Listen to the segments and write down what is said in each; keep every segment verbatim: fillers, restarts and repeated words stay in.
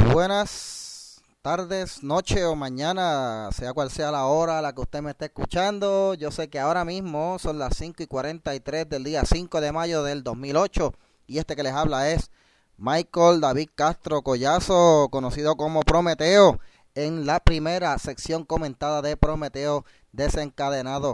buenas tardes, noche o mañana, sea cual sea la hora a la que usted me esté escuchando. Yo sé que ahora mismo son las cinco y cuarenta y tres del día cinco de mayo del dos mil ocho y este que les habla es Michael David Castro Collazo, conocido como Prometeo, en la primera sección comentada de Prometeo Desencadenado.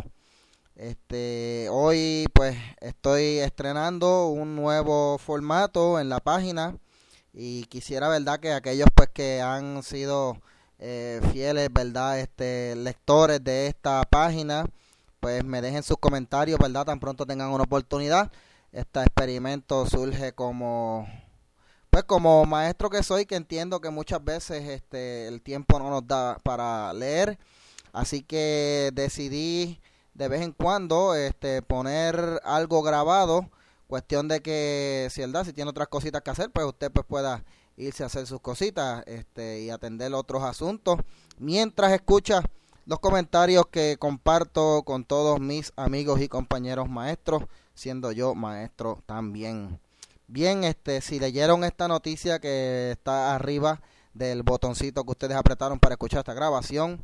Este, hoy pues estoy estrenando un nuevo formato en la página y quisiera, verdad, que aquellos pues que han sido eh, fieles, verdad, este lectores de esta página, pues me dejen sus comentarios, verdad, tan pronto tengan una oportunidad. Este experimento surge como pues como maestro que soy, que entiendo que muchas veces este el tiempo no nos da para leer, así que decidí de vez en cuando este poner algo grabado. Cuestión de que, si verdad, si tiene otras cositas que hacer, pues usted pues pueda irse a hacer sus cositas este y atender otros asuntos mientras escucha los comentarios que comparto con todos mis amigos y compañeros maestros, siendo yo maestro también. Bien, este si leyeron esta noticia que está arriba del botoncito que ustedes apretaron para escuchar esta grabación,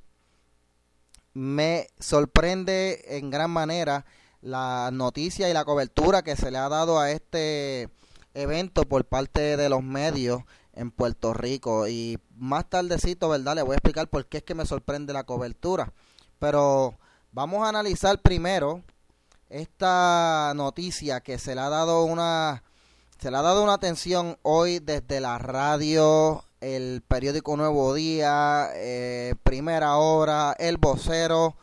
me sorprende en gran manera la noticia y la cobertura que se le ha dado a este evento por parte de los medios en Puerto Rico, y más tardecito, verdad, le voy a explicar por qué es que me sorprende la cobertura, pero vamos a analizar primero esta noticia que se le ha dado una se le ha dado una atención hoy desde la radio, el periódico Nuevo Día, eh, Primera Hora, El Vocero.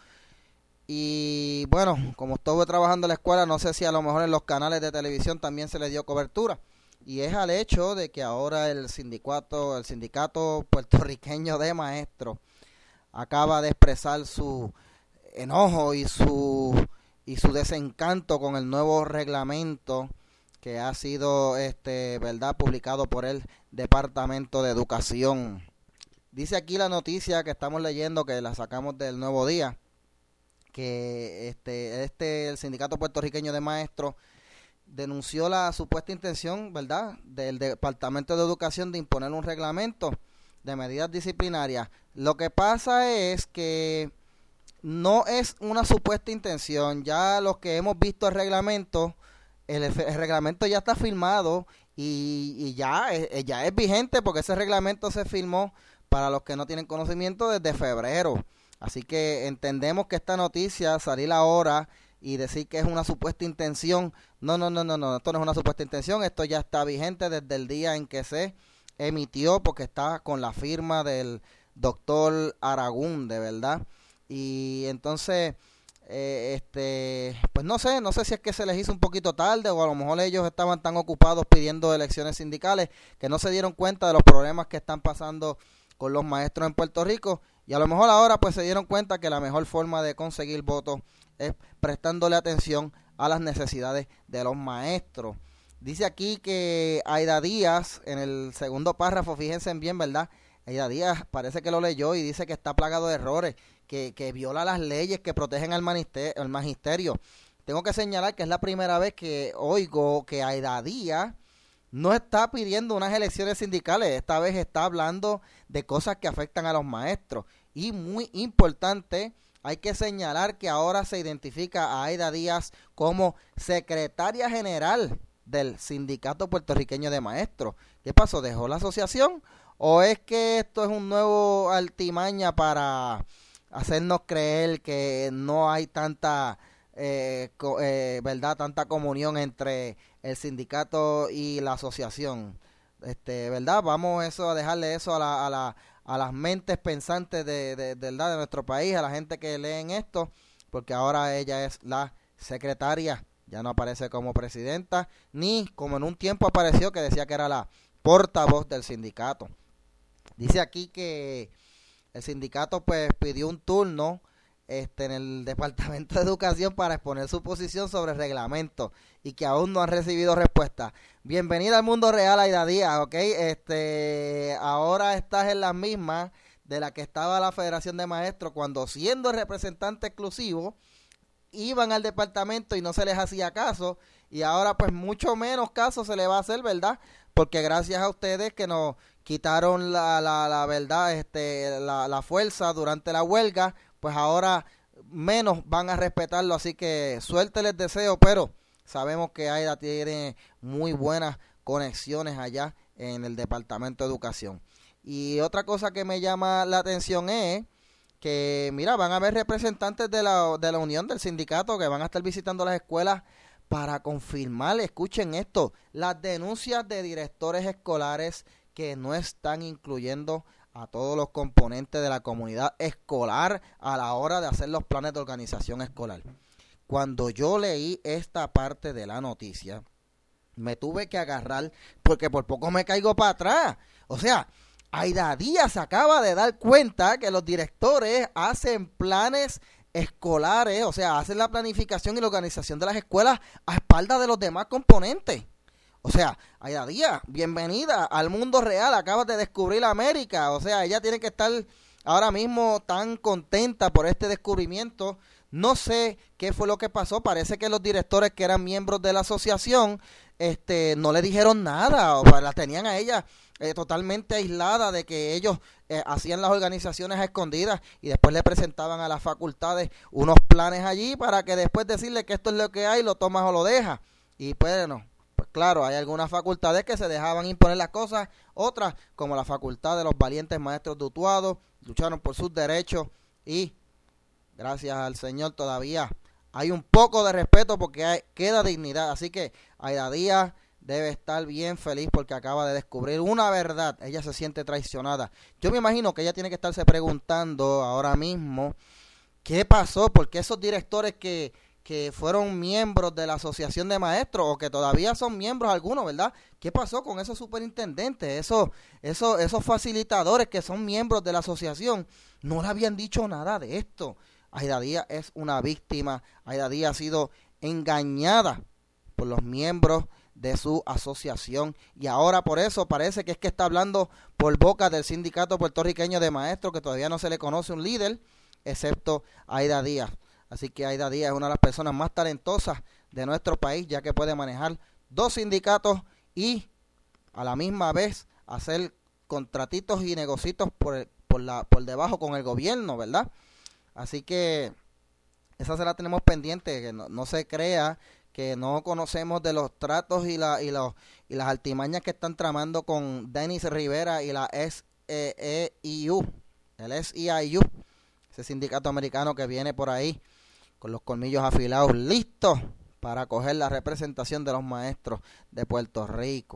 Y bueno, como estuve trabajando en la escuela, no sé si a lo mejor en los canales de televisión también se les dio cobertura. Y es al hecho de que ahora el sindicato, el sindicato puertorriqueño de maestros acaba de expresar su enojo y su y su desencanto con el nuevo reglamento que ha sido este, verdad, publicado por el Departamento de Educación. Dice aquí la noticia que estamos leyendo, que la sacamos del Nuevo Día, que este este el sindicato puertorriqueño de maestros denunció la supuesta intención, verdad, del Departamento de Educación de imponer un reglamento de medidas disciplinarias. Lo que pasa es que no es una supuesta intención. Ya los que hemos visto el reglamento, el, el reglamento ya está firmado y, y ya, ya es vigente, porque ese reglamento se firmó, para los que no tienen conocimiento, desde febrero. Así que entendemos que esta noticia, salir ahora y decir que es una supuesta intención, no, no, no, no, no, esto no es una supuesta intención, esto ya está vigente desde el día en que se emitió, porque está con la firma del doctor Aragún, de verdad. Y entonces, eh, este, pues no sé, no sé si es que se les hizo un poquito tarde, o a lo mejor ellos estaban tan ocupados pidiendo elecciones sindicales que no se dieron cuenta de los problemas que están pasando con los maestros en Puerto Rico. Y a lo mejor ahora pues se dieron cuenta que la mejor forma de conseguir votos es prestándole atención a las necesidades de los maestros. Dice aquí que Aida Díaz, en el segundo párrafo, fíjense bien, ¿verdad? Aida Díaz parece que lo leyó y dice que está plagado de errores, que, que viola las leyes que protegen al magisterio, al magisterio. Tengo que señalar que es la primera vez que oigo que Aida Díaz no está pidiendo unas elecciones sindicales. Esta vez está hablando de cosas que afectan a los maestros. Y muy importante, hay que señalar que ahora se identifica a Aida Díaz como secretaria general del Sindicato Puertorriqueño de Maestros. ¿Qué pasó? ¿Dejó la asociación? ¿O es que esto es un nuevo altimaña para hacernos creer que no hay tanta eh, co- eh, verdad, tanta comunión entre el sindicato y la asociación? Este, ¿verdad? Vamos eso a dejarle eso a la, a la a las mentes pensantes de, de, de, de nuestro país, a la gente que leen esto, porque ahora ella es la secretaria, ya no aparece como presidenta, ni como en un tiempo apareció, que decía que era la portavoz del sindicato. Dice aquí que el sindicato pues pidió un turno este, en el Departamento de Educación para exponer su posición sobre el reglamento, y que aún no han recibido respuesta. Bienvenida al mundo real, Aida Díaz, ¿ok? Este, ahora estás en la misma de la que estaba la Federación de Maestros, cuando, siendo representante exclusivo, iban al departamento y no se les hacía caso, y ahora pues mucho menos caso se le va a hacer, ¿verdad? porque gracias a ustedes que nos quitaron la, la, la verdad, este, la, la fuerza durante la huelga, pues ahora menos van a respetarlo, así que suerte les deseo, pero sabemos que Aida tiene muy buenas conexiones allá en el Departamento de Educación. Y otra cosa que me llama la atención es que, mira, van a haber representantes de la, de la Unión del Sindicato que van a estar visitando las escuelas para confirmar, escuchen esto, las denuncias de directores escolares que no están incluyendo a todos los componentes de la comunidad escolar a la hora de hacer los planes de organización escolar. Cuando yo leí esta parte de la noticia, me tuve que agarrar porque por poco me caigo para atrás. O sea, Aida Díaz acaba de dar cuenta que los directores hacen planes escolares, o sea, hacen la planificación y la organización de las escuelas a espaldas de los demás componentes. O sea, Aida Díaz, bienvenida al mundo real, acabas de descubrir América. O sea, ella tiene que estar ahora mismo tan contenta por este descubrimiento. No sé qué fue lo que pasó, parece que los directores que eran miembros de la asociación este, no le dijeron nada, o la tenían a ella eh, totalmente aislada de que ellos eh, hacían las organizaciones a escondidas y después le presentaban a las facultades unos planes allí para que después decirle que esto es lo que hay, lo tomas o lo dejas. Y pues no, pues claro, hay algunas facultades que se dejaban imponer las cosas, otras como la facultad de los valientes maestros de Utuado, lucharon por sus derechos y gracias al Señor todavía hay un poco de respeto porque hay, queda dignidad. Así que Aida Díaz debe estar bien feliz porque acaba de descubrir una verdad. Ella se siente traicionada. Yo me imagino que ella tiene que estarse preguntando ahora mismo qué pasó, porque esos directores que, que fueron miembros de la asociación de maestros o que todavía son miembros algunos, ¿verdad? ¿Qué pasó con esos superintendentes, esos, esos, esos facilitadores que son miembros de la asociación? No le habían dicho nada de esto. Aida Díaz es una víctima. Aida Díaz ha sido engañada por los miembros de su asociación y ahora por eso parece que es que está hablando por boca del sindicato puertorriqueño de maestros, que todavía no se le conoce un líder excepto Aida Díaz. Así que Aida Díaz es una de las personas más talentosas de nuestro país, ya que puede manejar dos sindicatos y a la misma vez hacer contratitos y negocios por, el, por, la, por debajo con el gobierno, ¿verdad? Así que esa se la tenemos pendiente, que no, no se crea que no conocemos de los tratos y, la, y, los, y las altimañas que están tramando con Denis Rivera y la S E I U, el S E I U, ese sindicato americano que viene por ahí con los colmillos afilados, listos para coger la representación de los maestros de Puerto Rico.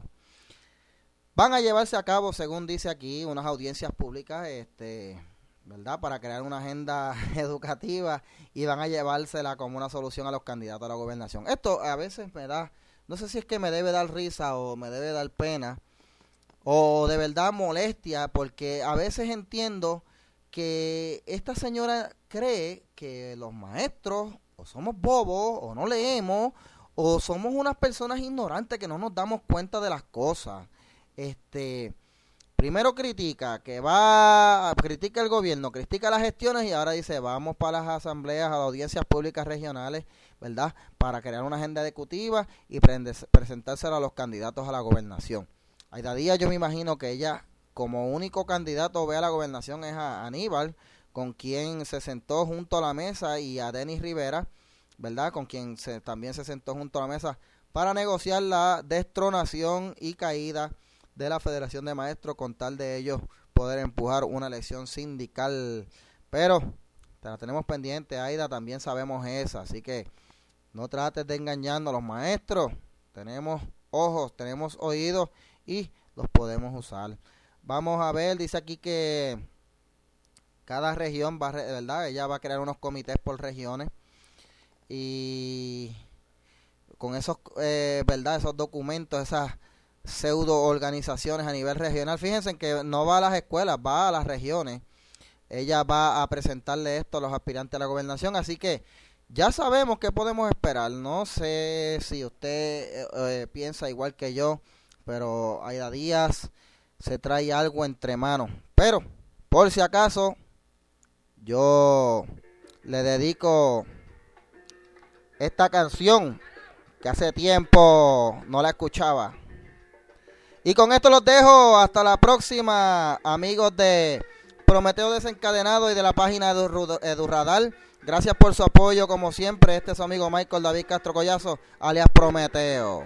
Van a llevarse a cabo, según dice aquí, unas audiencias públicas, este... ¿verdad? Para crear una agenda educativa y van a llevársela como una solución a los candidatos a la gobernación. Esto a veces me da, no sé si es que me debe dar risa o me debe dar pena o de verdad molestia, porque a veces entiendo que esta señora cree que los maestros o somos bobos o no leemos o somos unas personas ignorantes que no nos damos cuenta de las cosas. Este... Primero critica, que va, critica el gobierno, critica las gestiones y ahora dice, vamos para las asambleas, a las audiencias públicas regionales, ¿verdad? Para crear una agenda ejecutiva y presentársela a los candidatos a la gobernación. Aida Díaz, yo me imagino que ella, como único candidato ve a la gobernación es a Aníbal, con quien se sentó junto a la mesa, y a Denis Rivera, ¿verdad? Con quien se, también se sentó junto a la mesa para negociar la destronación y caída de la Federación de Maestros, con tal de ellos poder empujar una elección sindical. Pero te la tenemos pendiente, Aida, también sabemos esa, así que no trates de engañarnos a los maestros. Tenemos ojos, tenemos oídos y los podemos usar. Vamos a ver, dice aquí que cada región va, ¿verdad? Ella va a crear unos comités por regiones y con esos, eh, ¿verdad? Esos documentos, esas pseudo organizaciones a nivel regional. Fíjense que no va a las escuelas, va a las regiones. Ella va a presentarle esto a los aspirantes a la gobernación, así que ya sabemos qué podemos esperar. No sé si usted eh, piensa igual que yo, pero Aida Díaz se trae algo entre manos. Pero, por si acaso, yo le dedico esta canción que hace tiempo no la escuchaba. Y con esto los dejo. Hasta la próxima, amigos de Prometeo Desencadenado y de la página Edu, Edu Radar. Gracias por su apoyo, como siempre. Este es su amigo Michael David Castro Collazo, alias Prometeo.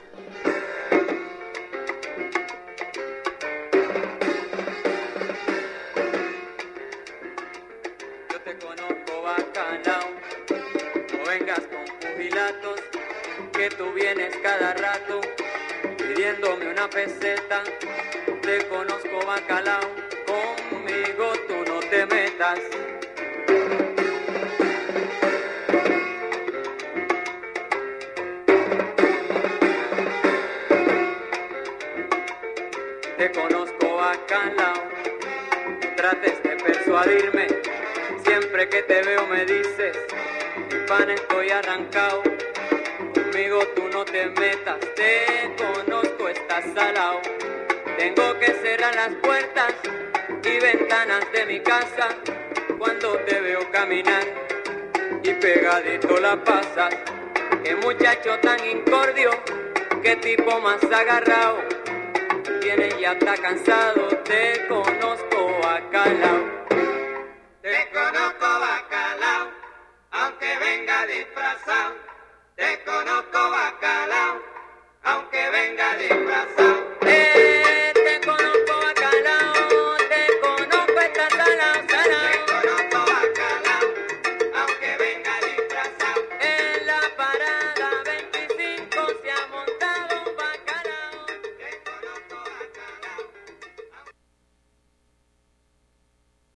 Yo te conozco bacalao, no vengas con pugilatos, que tú vienes cada rato pidiéndome una peseta. Te conozco bacalao, conmigo tú no te metas. Te conozco bacalao, trates de persuadirme, siempre que te veo me dices, mi pan estoy arrancado, conmigo tú no te metas, te conozco, estás salao, tengo que cerrar las puertas y ventanas de mi casa, cuando te veo caminar y pegadito la pasas, qué muchacho tan incordio, qué tipo más agarrado. Tienes ya está cansado, te conozco bacalao. Te conozco bacalao, aunque venga disfrazado.